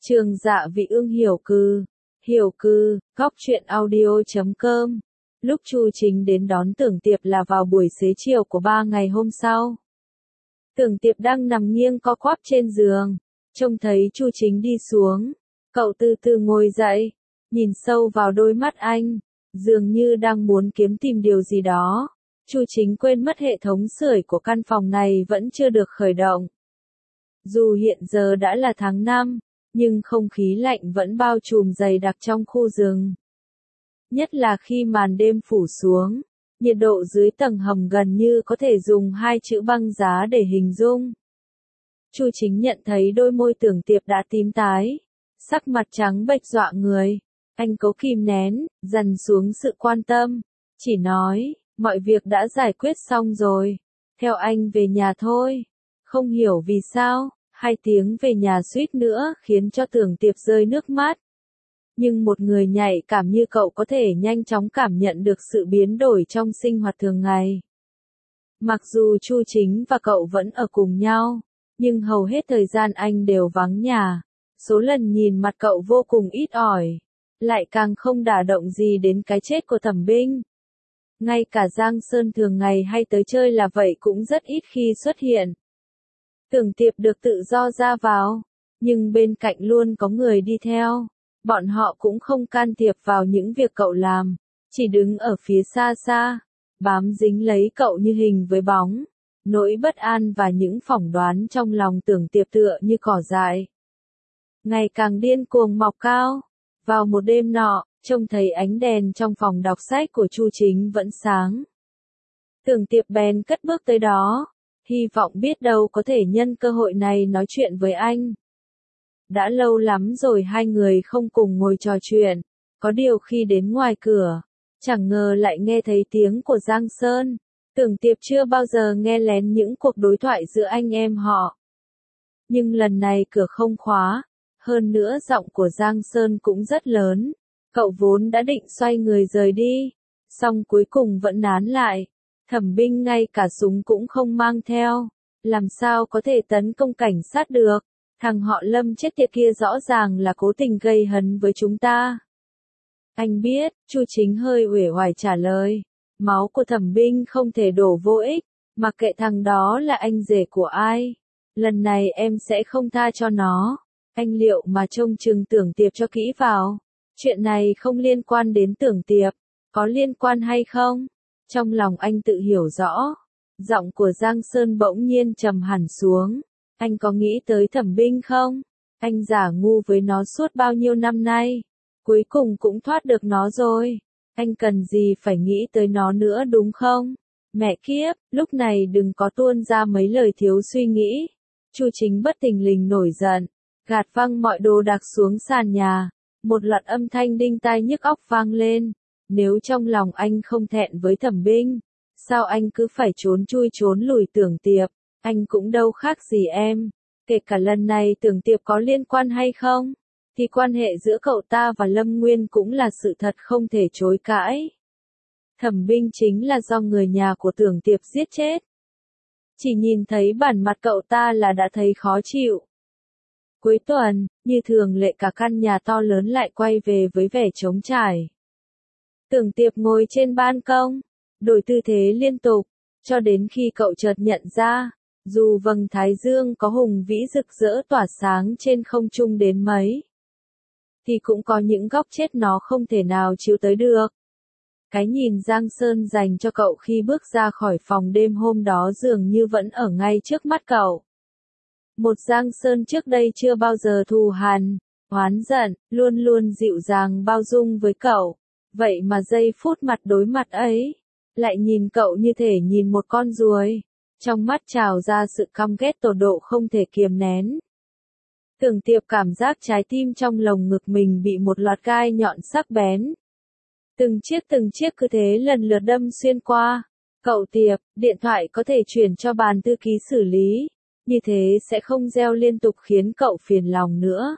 Trường Dạ Vị Ương hiểu cư, góc truyện audio.com. Lúc Chu Chính đến đón Tưởng Tiệp là vào buổi xế chiều của 3 ngày hôm sau. Tưởng Tiệp đang nằm nghiêng co quắp trên giường, trông thấy Chu Chính đi xuống, cậu từ từ ngồi dậy, nhìn sâu vào đôi mắt anh, dường như đang muốn kiếm tìm điều gì đó. Chu Chính quên mất hệ thống sưởi của căn phòng này vẫn chưa được khởi động. Dù hiện giờ đã là tháng 5, nhưng không khí lạnh vẫn bao trùm dày đặc trong khu rừng. Nhất là khi màn đêm phủ xuống, nhiệt độ dưới tầng hầm gần như có thể dùng 2 chữ băng giá để hình dung. Chu Chính nhận thấy đôi môi Tưởng Tiệp đã tím tái, sắc mặt trắng bệch dọa người. Anh cố kìm nén, dằn xuống sự quan tâm, chỉ nói, mọi việc đã giải quyết xong rồi, theo anh về nhà thôi. Không hiểu vì sao, 2 tiếng về nhà suýt nữa khiến cho Tưởng Tiệp rơi nước mắt. Nhưng một người nhạy cảm như cậu có thể nhanh chóng cảm nhận được sự biến đổi trong sinh hoạt thường ngày. Mặc dù Chu Chính và cậu vẫn ở cùng nhau, nhưng hầu hết thời gian anh đều vắng nhà. Số lần nhìn mặt cậu vô cùng ít ỏi, lại càng không đả động gì đến cái chết của Thẩm Binh. Ngay cả Giang Sơn thường ngày hay tới chơi là vậy cũng rất ít khi xuất hiện. Tưởng Tiệp được tự do ra vào, nhưng bên cạnh luôn có người đi theo. Bọn họ cũng không can thiệp vào những việc cậu làm, chỉ đứng ở phía xa xa, bám dính lấy cậu như hình với bóng. Nỗi bất an và những phỏng đoán trong lòng Tưởng Tiệp tựa như cỏ dại, ngày càng điên cuồng mọc cao. Vào một đêm nọ, trông thấy ánh đèn trong phòng đọc sách của Chu Chính vẫn sáng. Tưởng Tiệp bèn cất bước tới đó, hy vọng biết đâu có thể nhân cơ hội này nói chuyện với anh. Đã lâu lắm rồi hai người không cùng ngồi trò chuyện, có điều khi đến ngoài cửa, chẳng ngờ lại nghe thấy tiếng của Giang Sơn. Tưởng Tiệp chưa bao giờ nghe lén những cuộc đối thoại giữa anh em họ. Nhưng lần này cửa không khóa, hơn nữa giọng của Giang Sơn cũng rất lớn. Cậu vốn đã định xoay người rời đi, song cuối cùng vẫn nán lại. Thẩm Binh ngay cả súng cũng không mang theo, làm sao có thể tấn công cảnh sát được. Thằng họ Lâm chết tiệt kia rõ ràng là cố tình gây hấn với chúng ta. Anh biết, Chu Chính hơi uể oải trả lời. Máu của Thẩm Binh không thể đổ vô ích, mặc kệ thằng đó là anh rể của ai. Lần này em sẽ không tha cho nó. Anh liệu mà trông chừng Tưởng Tiệp cho kỹ vào. Chuyện này không liên quan đến Tưởng Tiệp, có liên quan hay không? Trong lòng anh tự hiểu rõ. Giọng của Giang Sơn bỗng nhiên trầm hẳn xuống. Anh có nghĩ tới Thẩm Binh không? Anh giả ngu với nó suốt bao nhiêu năm nay. Cuối cùng cũng thoát được nó rồi. Anh cần gì phải nghĩ tới nó nữa đúng không? Mẹ kiếp, lúc này đừng có tuôn ra mấy lời thiếu suy nghĩ. Chu Chính bất thình lình nổi giận, gạt văng mọi đồ đạc xuống sàn nhà. Một loạt âm thanh đinh tai nhức óc vang lên. Nếu trong lòng anh không thẹn với Thẩm Binh, sao anh cứ phải trốn chui trốn lùi Tưởng Tiệp? Anh cũng đâu khác gì em. Kể cả lần này Tưởng Tiệp có liên quan hay không, thì quan hệ giữa cậu ta và Lâm Nguyên cũng là sự thật không thể chối cãi. Thẩm Binh chính là do người nhà của Tưởng Tiệp giết chết. Chỉ nhìn thấy bản mặt cậu ta là đã thấy khó chịu. Cuối tuần, như thường lệ cả căn nhà to lớn lại quay về với vẻ trống trải. Tưởng Tiệp ngồi trên ban công, đổi tư thế liên tục, cho đến khi cậu chợt nhận ra, dù vầng thái dương có hùng vĩ rực rỡ tỏa sáng trên không trung đến mấy, thì cũng có những góc chết nó không thể nào chiếu tới được. Cái nhìn Giang Sơn dành cho cậu khi bước ra khỏi phòng đêm hôm đó dường như vẫn ở ngay trước mắt cậu. Một Giang Sơn trước đây chưa bao giờ thù hằn, oán giận, luôn luôn dịu dàng bao dung với cậu. Vậy mà giây phút mặt đối mặt ấy, lại nhìn cậu như thể nhìn một con ruồi. Trong mắt trào ra sự căm ghét tột độ không thể kiềm nén. Tưởng Tiệp cảm giác trái tim trong lồng ngực mình bị một loạt gai nhọn sắc bén. Từng chiếc cứ thế lần lượt đâm xuyên qua. Cậu Tiệp, điện thoại có thể chuyển cho bàn thư ký xử lý. Như thế sẽ không reo liên tục khiến cậu phiền lòng nữa.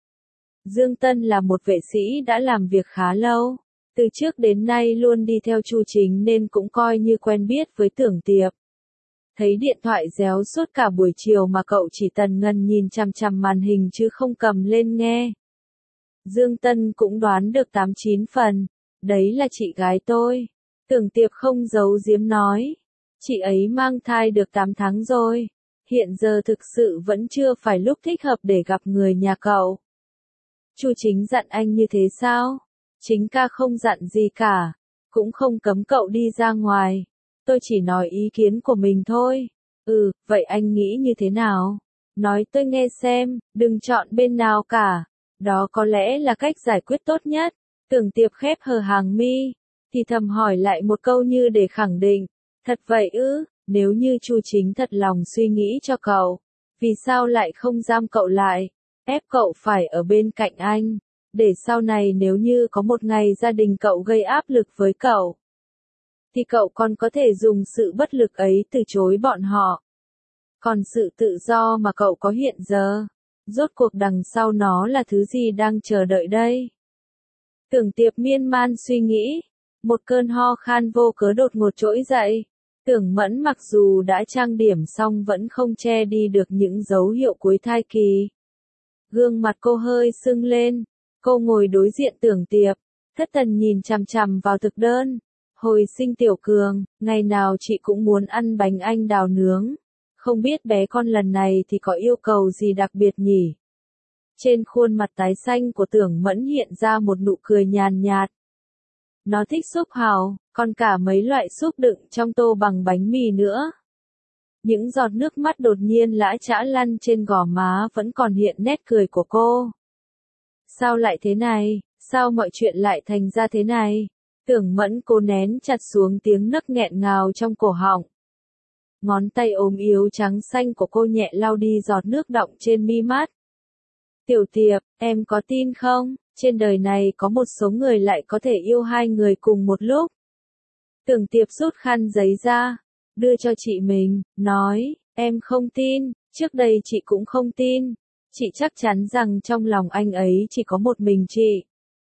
Dương Tân là một vệ sĩ đã làm việc khá lâu. Từ trước đến nay luôn đi theo Chu Chính nên cũng coi như quen biết với Tưởng Tiệp. Thấy điện thoại réo suốt cả buổi chiều mà cậu chỉ tần ngần nhìn chằm chằm màn hình chứ không cầm lên nghe. Dương Tân cũng đoán được 8-9 phần, đấy là chị gái tôi. Tưởng Tiệp không giấu giếm nói, chị ấy mang thai được 8 tháng rồi, hiện giờ thực sự vẫn chưa phải lúc thích hợp để gặp người nhà cậu. Chu Chính dặn anh như thế sao? Chính ca không dặn gì cả, cũng không cấm cậu đi ra ngoài. Tôi chỉ nói ý kiến của mình thôi. Vậy anh nghĩ như thế nào? Nói tôi nghe xem, đừng chọn bên nào cả. Đó có lẽ là cách giải quyết tốt nhất. Tưởng Tiệp khép hờ hàng mi, thì thầm hỏi lại một câu như để khẳng định. Thật vậy ư, nếu như Chu Chính thật lòng suy nghĩ cho cậu, vì sao lại không giam cậu lại, ép cậu phải ở bên cạnh anh, để sau này nếu như có một ngày gia đình cậu gây áp lực với cậu, thì cậu còn có thể dùng sự bất lực ấy từ chối bọn họ. Còn sự tự do mà cậu có hiện giờ, rốt cuộc đằng sau nó là thứ gì đang chờ đợi đây? Tưởng Tiệp miên man suy nghĩ, một cơn ho khan vô cớ đột ngột trỗi dậy. Tưởng Mẫn mặc dù đã trang điểm xong vẫn không che đi được những dấu hiệu cuối thai kỳ. Gương mặt cô hơi sưng lên, cô ngồi đối diện Tưởng Tiệp, thất thần nhìn chằm chằm vào thực đơn. Hồi sinh Tiểu Cường, ngày nào chị cũng muốn ăn bánh anh đào nướng. Không biết bé con lần này thì có yêu cầu gì đặc biệt nhỉ? Trên khuôn mặt tái xanh của Tưởng Mẫn hiện ra một nụ cười nhàn nhạt. Nó thích súp hào, còn cả mấy loại súp đựng trong tô bằng bánh mì nữa. Những giọt nước mắt đột nhiên lã chã lăn trên gò má vẫn còn hiện nét cười của cô. Sao lại thế này? Sao mọi chuyện lại thành ra thế này? Tưởng Mẫn cố nén chặt xuống tiếng nấc nghẹn ngào trong cổ họng. Ngón tay ốm yếu trắng xanh của cô nhẹ lau đi giọt nước đọng trên mi mắt. Tiểu Tiệp, em có tin không? Trên đời này có một số người lại có thể yêu hai người cùng một lúc. Tưởng Tiệp rút khăn giấy ra, đưa cho chị mình, nói, em không tin, trước đây chị cũng không tin. Chị chắc chắn rằng trong lòng anh ấy chỉ có một mình chị.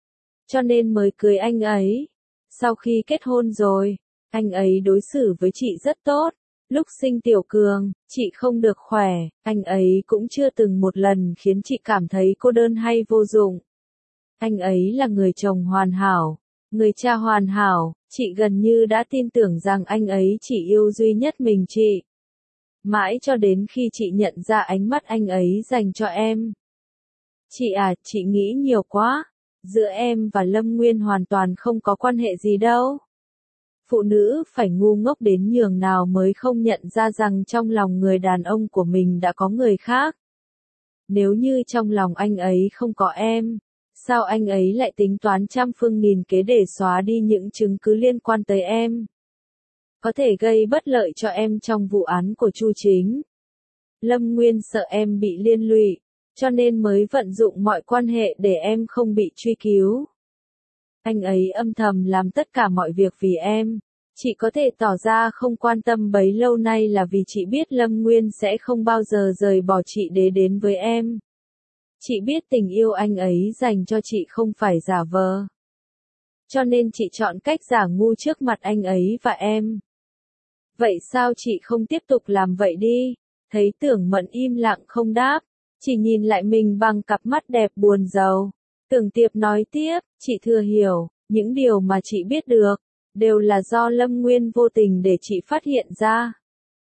Cho nên mới cưới anh ấy. Sau khi kết hôn rồi, anh ấy đối xử với chị rất tốt. Lúc sinh Tiểu Cường, chị không được khỏe, anh ấy cũng chưa từng một lần khiến chị cảm thấy cô đơn hay vô dụng. Anh ấy là người chồng hoàn hảo, người cha hoàn hảo, chị gần như đã tin tưởng rằng anh ấy chỉ yêu duy nhất mình chị. Mãi cho đến khi chị nhận ra ánh mắt anh ấy dành cho em. Chị à, chị nghĩ nhiều quá, giữa em và Lâm Nguyên hoàn toàn không có quan hệ gì đâu. Phụ nữ phải ngu ngốc đến nhường nào mới không nhận ra rằng trong lòng người đàn ông của mình đã có người khác. Nếu như trong lòng anh ấy không có em, sao anh ấy lại tính toán trăm phương nghìn kế để xóa đi những chứng cứ liên quan tới em? Có thể gây bất lợi cho em trong vụ án của Chu Chính. Lâm Nguyên sợ em bị liên lụy, cho nên mới vận dụng mọi quan hệ để em không bị truy cứu. Anh ấy âm thầm làm tất cả mọi việc vì em. Chị có thể tỏ ra không quan tâm bấy lâu nay là vì chị biết Lâm Nguyên sẽ không bao giờ rời bỏ chị để đến với em. Chị biết tình yêu anh ấy dành cho chị không phải giả vờ. Cho nên chị chọn cách giả ngu trước mặt anh ấy và em. Vậy sao chị không tiếp tục làm vậy đi? Thấy Tưởng Mẫn im lặng không đáp, chỉ nhìn lại mình bằng cặp mắt đẹp buồn rầu. Tưởng Tiệp nói tiếp, chị thừa hiểu, những điều mà chị biết được, đều là do Lâm Nguyên vô tình để chị phát hiện ra.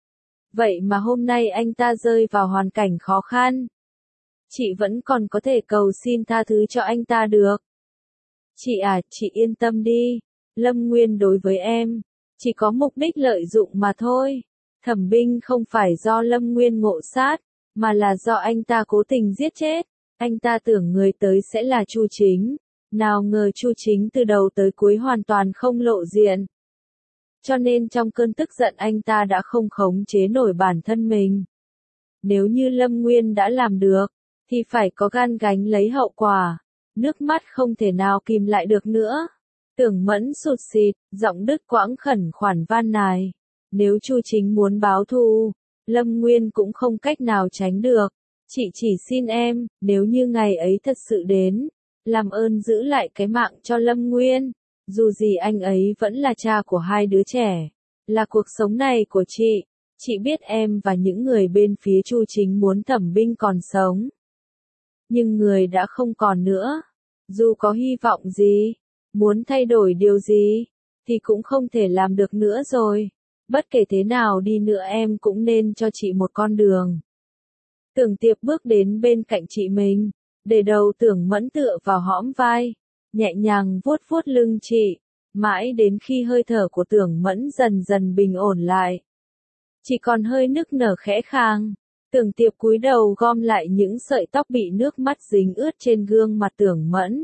Vậy mà hôm nay anh ta rơi vào hoàn cảnh khó khăn. Chị vẫn còn có thể cầu xin tha thứ cho anh ta được. Chị à, chị yên tâm đi. Lâm Nguyên đối với em, chỉ có mục đích lợi dụng mà thôi. Thẩm Binh không phải do Lâm Nguyên ngộ sát, mà là do anh ta cố tình giết chết. Anh ta tưởng người tới sẽ là Chu Chính. Nào ngờ Chu Chính từ đầu tới cuối hoàn toàn không lộ diện. Cho nên trong cơn tức giận anh ta đã không khống chế nổi bản thân mình. Nếu như Lâm Nguyên đã làm được, thì phải có gan gánh lấy hậu quả. Nước mắt không thể nào kìm lại được nữa. Tưởng Mẫn sụt sịt, giọng đứt quãng khẩn khoản van nài. Nếu Chu Chính muốn báo thù, Lâm Nguyên cũng không cách nào tránh được. Chị chỉ xin em, nếu như ngày ấy thật sự đến, làm ơn giữ lại cái mạng cho Lâm Nguyên. Dù gì anh ấy vẫn là cha của hai đứa trẻ, là cuộc sống này của chị. Chị biết em và những người bên phía Chu Chính muốn Thẩm Binh còn sống. Nhưng người đã không còn nữa. Dù có hy vọng gì, muốn thay đổi điều gì, thì cũng không thể làm được nữa rồi. Bất kể thế nào đi nữa em cũng nên cho chị một con đường. Tưởng Tiệp bước đến bên cạnh chị mình, để đầu Tưởng Mẫn tựa vào hõm vai, nhẹ nhàng vuốt vuốt lưng chị, mãi đến khi hơi thở của Tưởng Mẫn dần dần bình ổn lại. Chỉ còn hơi nức nở khẽ khàng. Tưởng Tiệp cúi đầu gom lại những sợi tóc bị nước mắt dính ướt trên gương mặt Tưởng Mẫn.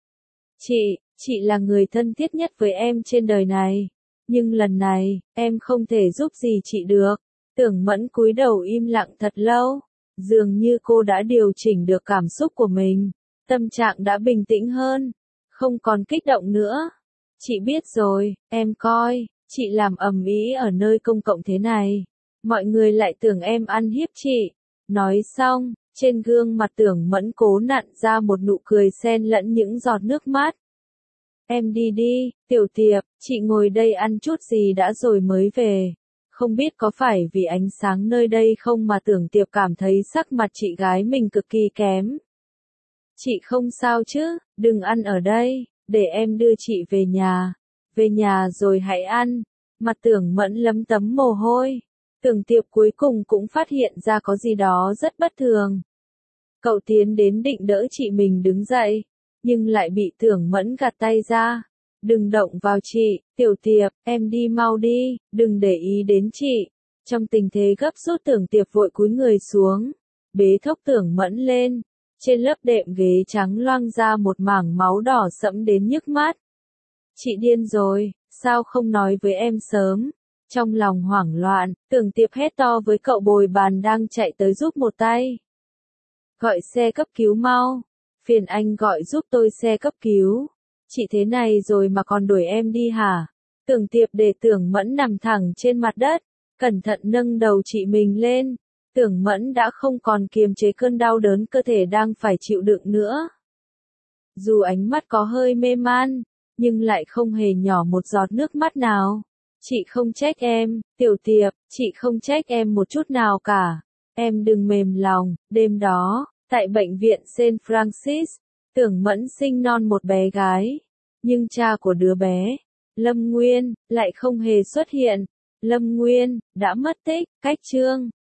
Chị là người thân thiết nhất với em trên đời này. Nhưng lần này, em không thể giúp gì chị được. Tưởng Mẫn cúi đầu im lặng thật lâu. Dường như cô đã điều chỉnh được cảm xúc của mình. Tâm trạng đã bình tĩnh hơn. Không còn kích động nữa. Chị biết rồi, em coi, chị làm ầm ĩ ở nơi công cộng thế này. Mọi người lại tưởng em ăn hiếp chị. Nói xong, trên gương mặt Tưởng Mẫn cố nặn ra một nụ cười xen lẫn những giọt nước mắt. Em đi đi, Tiểu Tiệp, chị ngồi đây ăn chút gì đã rồi mới về. Không biết có phải vì ánh sáng nơi đây không mà Tưởng Tiệp cảm thấy sắc mặt chị gái mình cực kỳ kém. Chị không sao chứ, đừng ăn ở đây, để em đưa chị về nhà. Về nhà rồi hãy ăn. Mặt Tưởng Mẫn lấm tấm mồ hôi. Tưởng Tiệp cuối cùng cũng phát hiện ra có gì đó rất bất thường. Cậu tiến đến định đỡ chị mình đứng dậy, nhưng lại bị Tưởng Mẫn gạt tay ra. Đừng động vào chị, Tiểu Tiệp, em đi mau đi, đừng để ý đến chị. Trong tình thế gấp rút Tưởng Tiệp vội cúi người xuống, bế thốc Tưởng Mẫn lên. Trên lớp đệm ghế trắng loang ra một mảng máu đỏ sẫm đến nhức mắt. Chị điên rồi, sao không nói với em sớm? Trong lòng hoảng loạn, Tưởng Tiệp hét to với cậu bồi bàn đang chạy tới giúp một tay. Gọi xe cấp cứu mau. Phiền anh gọi giúp tôi xe cấp cứu. Chị thế này rồi mà còn đuổi em đi hả? Tưởng Tiệp để Tưởng Mẫn nằm thẳng trên mặt đất, cẩn thận nâng đầu chị mình lên. Tưởng Mẫn đã không còn kiềm chế cơn đau đớn cơ thể đang phải chịu đựng nữa. Dù ánh mắt có hơi mê man, nhưng lại không hề nhỏ một giọt nước mắt nào. Chị không trách em, Tiểu Tiệp, chị không trách em một chút nào cả. Em đừng mềm lòng. Đêm đó, tại bệnh viện Saint Francis, Tưởng Mẫn sinh non một bé gái. Nhưng cha của đứa bé, Lâm Nguyên, lại không hề xuất hiện. Lâm Nguyên, đã mất tích, cách chương.